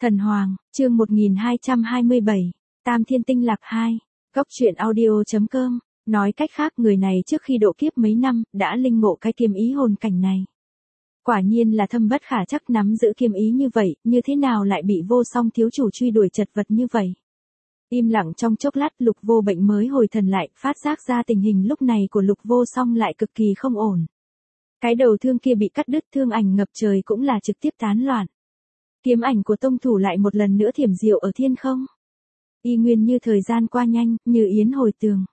Thần Hoàng, chương 1227, Tam Thiên Tinh Lạc 2, Góc truyện audio.com, nói cách khác người này trước khi độ kiếp mấy năm, đã linh ngộ cái kiếm ý hồn cảnh này. Quả nhiên là thâm bất khả chắc nắm giữ kiếm ý như vậy, như thế nào lại bị Vô Song thiếu chủ truy đuổi chật vật như vậy. Im lặng trong chốc lát Lục Vô Bệnh mới hồi thần lại, phát giác ra tình hình lúc này của Lục Vô Song lại cực kỳ không ổn. Cái đầu thương kia bị cắt đứt, thương ảnh ngập trời cũng là trực tiếp tán loạn. Kiếm ảnh của tông thủ lại một lần nữa thiểm diệu ở thiên không. Y nguyên như thời gian qua nhanh, như yến hồi tường.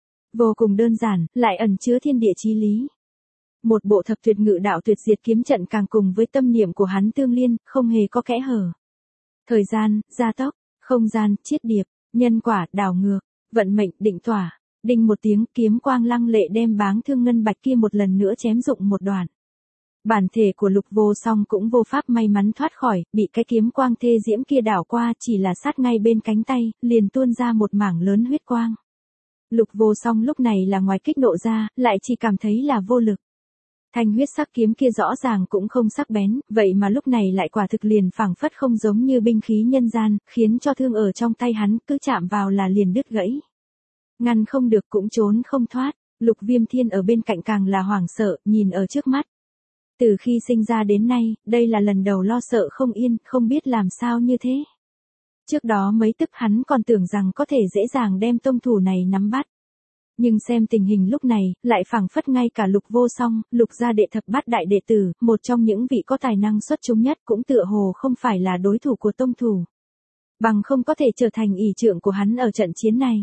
Vô cùng đơn giản, lại ẩn chứa thiên địa chí lý. Một bộ thập tuyệt ngự đạo tuyệt diệt kiếm trận càng cùng với tâm niệm của hắn tương liên, không hề có kẽ hở. Thời gian, gia tốc, không gian, chiết điệp, nhân quả, đảo ngược, vận mệnh, định tỏa. Đinh một tiếng, kiếm quang lăng lệ đem báng thương ngân bạch kia một lần nữa chém rụng một đoạn. Bản thể của Lục Vô Song cũng vô pháp may mắn thoát khỏi, bị cái kiếm quang thê diễm kia đảo qua, chỉ là sát ngay bên cánh tay, liền tuôn ra một mảng lớn huyết quang. Lục Vô Song lúc này là ngoài kích nộ ra, lại chỉ cảm thấy là vô lực. Thanh huyết sắc kiếm kia rõ ràng cũng không sắc bén, vậy mà lúc này lại quả thực liền phảng phất không giống như binh khí nhân gian, khiến cho thương ở trong tay hắn cứ chạm vào là liền đứt gãy. Ngăn không được cũng trốn không thoát, Lục Viêm Thiên ở bên cạnh càng là hoảng sợ, nhìn ở trước mắt. Từ khi sinh ra đến nay, đây là lần đầu lo sợ không yên, không biết làm sao như thế. Trước đó mấy tức hắn còn tưởng rằng có thể dễ dàng đem tông thủ này nắm bắt. Nhưng xem tình hình lúc này, lại phảng phất ngay cả Lục Vô Song, Lục gia đệ thập bát đại đệ tử, một trong những vị có tài năng xuất chúng nhất cũng tựa hồ không phải là đối thủ của tông thủ. Bằng không có thể trở thành ỷ trượng của hắn ở trận chiến này.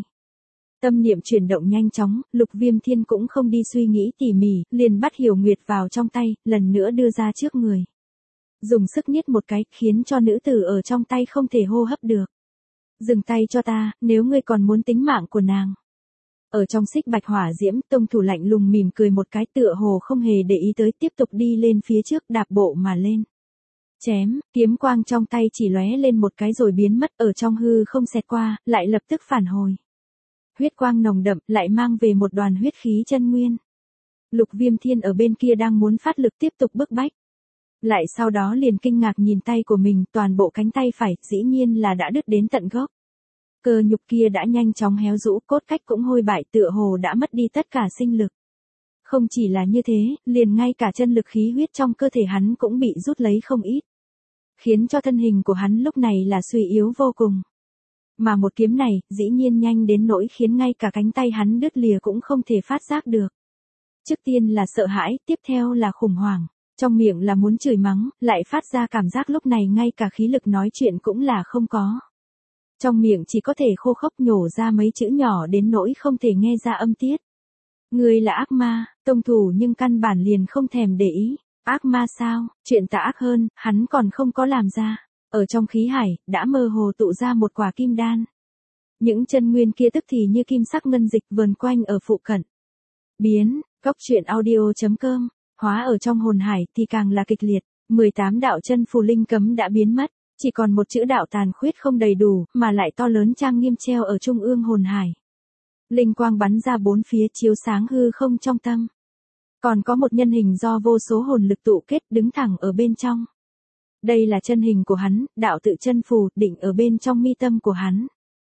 Tâm niệm chuyển động nhanh chóng, Lục Viêm Thiên cũng không đi suy nghĩ tỉ mỉ, liền bắt Hiểu Nguyệt vào trong tay, lần nữa đưa ra trước người. Dùng sức niết một cái, khiến cho nữ tử ở trong tay không thể hô hấp được. Dừng tay cho ta, nếu ngươi còn muốn tính mạng của nàng. Ở trong xích bạch hỏa diễm, tông thủ lạnh lùng mỉm cười một cái, tựa hồ không hề để ý tới, tiếp tục đi lên phía trước, đạp bộ mà lên. Chém, kiếm quang trong tay chỉ lóe lên một cái rồi biến mất, ở trong hư không xẹt qua, lại lập tức phản hồi. Huyết quang nồng đậm, lại mang về một đoàn huyết khí chân nguyên. Lục Viêm Thiên ở bên kia đang muốn phát lực tiếp tục bức bách. Lại sau đó liền kinh ngạc nhìn tay của mình, toàn bộ cánh tay phải, dĩ nhiên là đã đứt đến tận gốc. Cơ nhục kia đã nhanh chóng héo rũ, cốt cách cũng hôi bại, tựa hồ đã mất đi tất cả sinh lực. Không chỉ là như thế, liền ngay cả chân lực khí huyết trong cơ thể hắn cũng bị rút lấy không ít. Khiến cho thân hình của hắn lúc này là suy yếu vô cùng. Mà một kiếm này, dĩ nhiên nhanh đến nỗi khiến ngay cả cánh tay hắn đứt lìa cũng không thể phát giác được. Trước tiên là sợ hãi, tiếp theo là khủng hoảng. Trong miệng là muốn chửi mắng, lại phát ra cảm giác lúc này ngay cả khí lực nói chuyện cũng là không có. Trong miệng chỉ có thể khô khốc nhổ ra mấy chữ nhỏ đến nỗi không thể nghe ra âm tiết. Người là ác ma, tông thủ nhưng căn bản liền không thèm để ý. Ác ma sao, chuyện tà ác hơn, hắn còn không có làm ra. Ở trong khí hải, đã mơ hồ tụ ra một quả kim đan. Những chân nguyên kia tức thì như kim sắc ngân dịch vờn quanh ở phụ cận. Biến, góc truyện audio.com, hóa ở trong hồn hải thì càng là kịch liệt. 18 đạo chân phù linh cấm đã biến mất, chỉ còn một chữ đạo tàn khuyết không đầy đủ, mà lại to lớn trang nghiêm treo ở trung ương hồn hải. Linh quang bắn ra bốn phía chiếu sáng hư không trong tâm. Còn có một nhân hình do vô số hồn lực tụ kết đứng thẳng ở bên trong. Đây là chân hình của hắn, đạo tự chân phù, định ở bên trong mi tâm của hắn.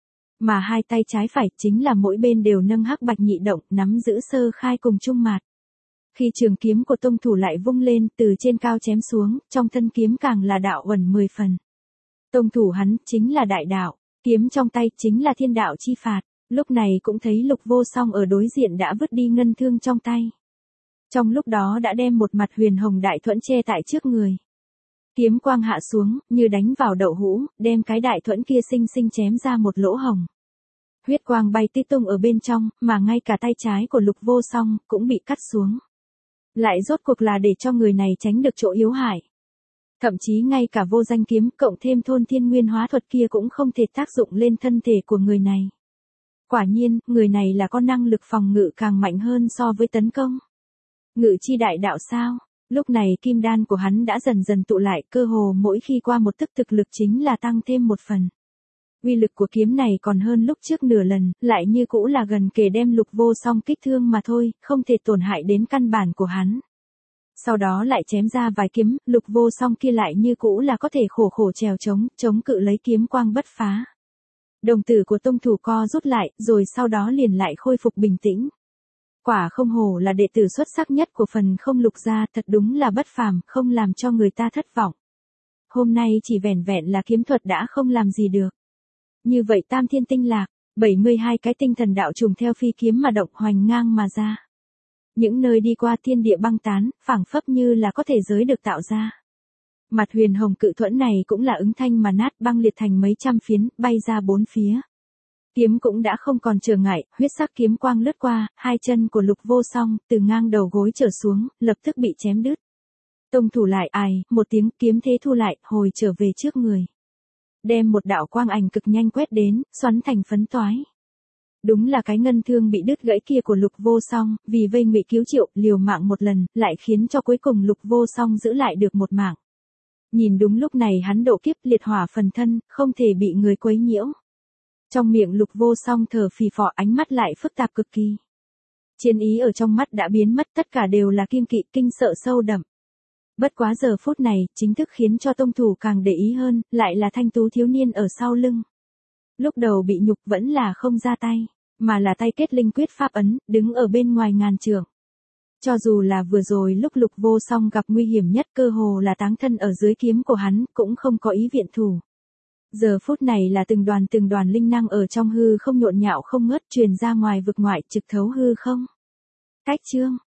Mà hai tay trái phải chính là mỗi bên đều nâng hắc bạch nhị động, nắm giữ sơ khai cùng trung mạt. Khi trường kiếm của tông thủ lại vung lên, từ trên cao chém xuống, trong thân kiếm càng là đạo uẩn 10 phần. Tông thủ hắn, chính là đại đạo, kiếm trong tay, chính là thiên đạo chi phạt. Lúc này cũng thấy Lục Vô Song ở đối diện đã vứt đi ngân thương trong tay. Trong lúc đó đã đem một mặt huyền hồng đại thuẫn che tại trước người. Kiếm quang hạ xuống, như đánh vào đậu hũ, đem cái đại thuẫn kia xinh xinh chém ra một lỗ hồng. Huyết quang bay tít tung ở bên trong, mà ngay cả tay trái của Lục Vô Song cũng bị cắt xuống. Lại rốt cuộc là để cho người này tránh được chỗ yếu hại. Thậm chí ngay cả vô danh kiếm cộng thêm thôn thiên nguyên hóa thuật kia cũng không thể tác dụng lên thân thể của người này. Quả nhiên, người này là có năng lực phòng ngự càng mạnh hơn so với tấn công. Ngự chi đại đạo sao? Lúc này kim đan của hắn đã dần dần tụ lại, cơ hồ mỗi khi qua một tức thực lực chính là tăng thêm một phần. Uy lực của kiếm này còn hơn lúc trước nửa lần, lại như cũ là gần kề đem Lục Vô Song kích thương mà thôi, không thể tổn hại đến căn bản của hắn. Sau đó lại chém ra vài kiếm, Lục Vô Song kia lại như cũ là có thể khổ khổ trèo chống cự lấy kiếm quang bất phá. Đồng tử của tông thủ co rút lại, rồi sau đó liền lại khôi phục bình tĩnh. Quả không hổ là đệ tử xuất sắc nhất của phần không Lục gia, thật đúng là bất phàm, không làm cho người ta thất vọng. Hôm nay chỉ vẻn vẹn là kiếm thuật đã không làm gì được. Như vậy Tam Thiên Tinh Lạc, 72 cái tinh thần đạo trùng theo phi kiếm mà động hoành ngang mà ra. Những nơi đi qua thiên địa băng tán, phảng phất như là có thể giới được tạo ra. Mặt huyền hồng cự thuẫn này cũng là ứng thanh mà nát, băng liệt thành mấy trăm phiến, bay ra bốn phía. Kiếm cũng đã không còn trở ngại, huyết sắc kiếm quang lướt qua, hai chân của Lục Vô Song, từ ngang đầu gối trở xuống, lập tức bị chém đứt. Tông thủ lại một tiếng, kiếm thế thu lại, hồi trở về trước người. Đem một đạo quang ảnh cực nhanh quét đến, xoắn thành phấn toái. Đúng là cái ngân thương bị đứt gãy kia của Lục Vô Song, vì vây ngụy cứu triệu, liều mạng một lần, lại khiến cho cuối cùng Lục Vô Song giữ lại được một mạng. Nhìn đúng lúc này hắn độ kiếp liệt hỏa phần thân, không thể bị người quấy nhiễu. Trong miệng Lục Vô Song thở phì phò, ánh mắt lại phức tạp cực kỳ. Chiến ý ở trong mắt đã biến mất, tất cả đều là kiêng kỵ, kinh sợ sâu đậm. Bất quá giờ phút này, chính thức khiến cho tông thủ càng để ý hơn, lại là thanh tú thiếu niên ở sau lưng. Lúc đầu bị nhục vẫn là không ra tay, mà là tay kết linh quyết pháp ấn, đứng ở bên ngoài ngàn trượng. Cho dù là vừa rồi lúc Lục Vô Song gặp nguy hiểm nhất, cơ hồ là táng thân ở dưới kiếm của hắn, cũng không có ý viện thủ. Giờ phút này là từng đoàn linh năng ở trong hư không nhộn nhạo không ngớt, truyền ra ngoài vực ngoại, trực thấu hư không. Cách chương